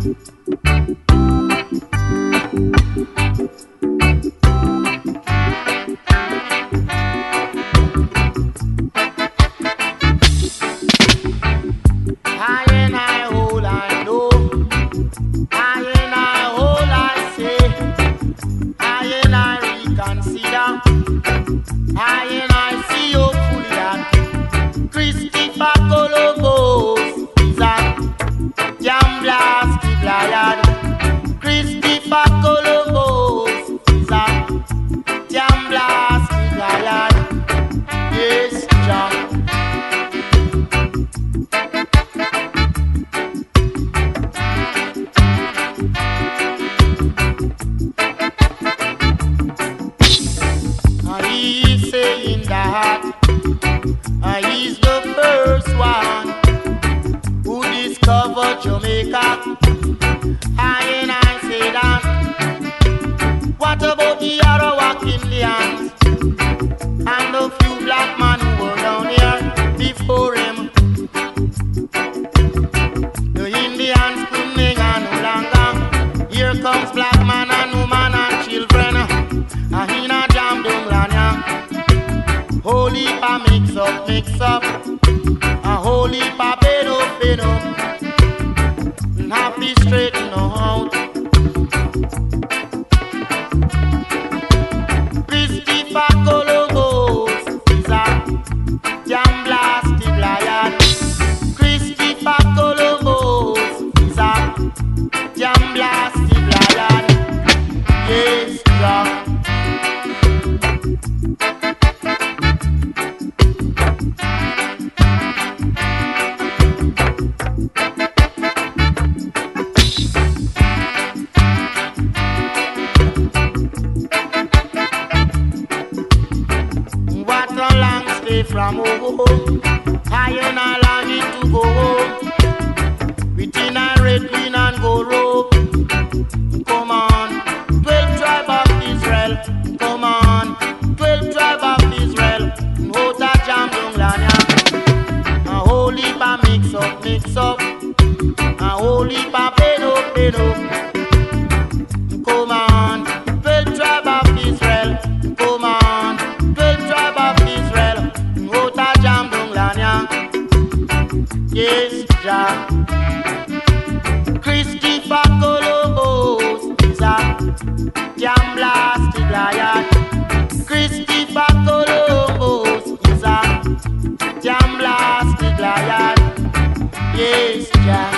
From home, I and I longing to go home. Within a red, green and gold robe. Come on, 12 tribe of Israel. Come on, 12 tribe of Israel. Hota jam dung lanya. A holy pa mix up. A holy pa pedo. Come on, 12 tribe of Israel. Come on, 12 tribe of Israel. Jam dung lanya, yes, Jah. Christopher Columbus is a jam blasted lion. Christopher Columbus is a jam blasted lion, yes, Jah.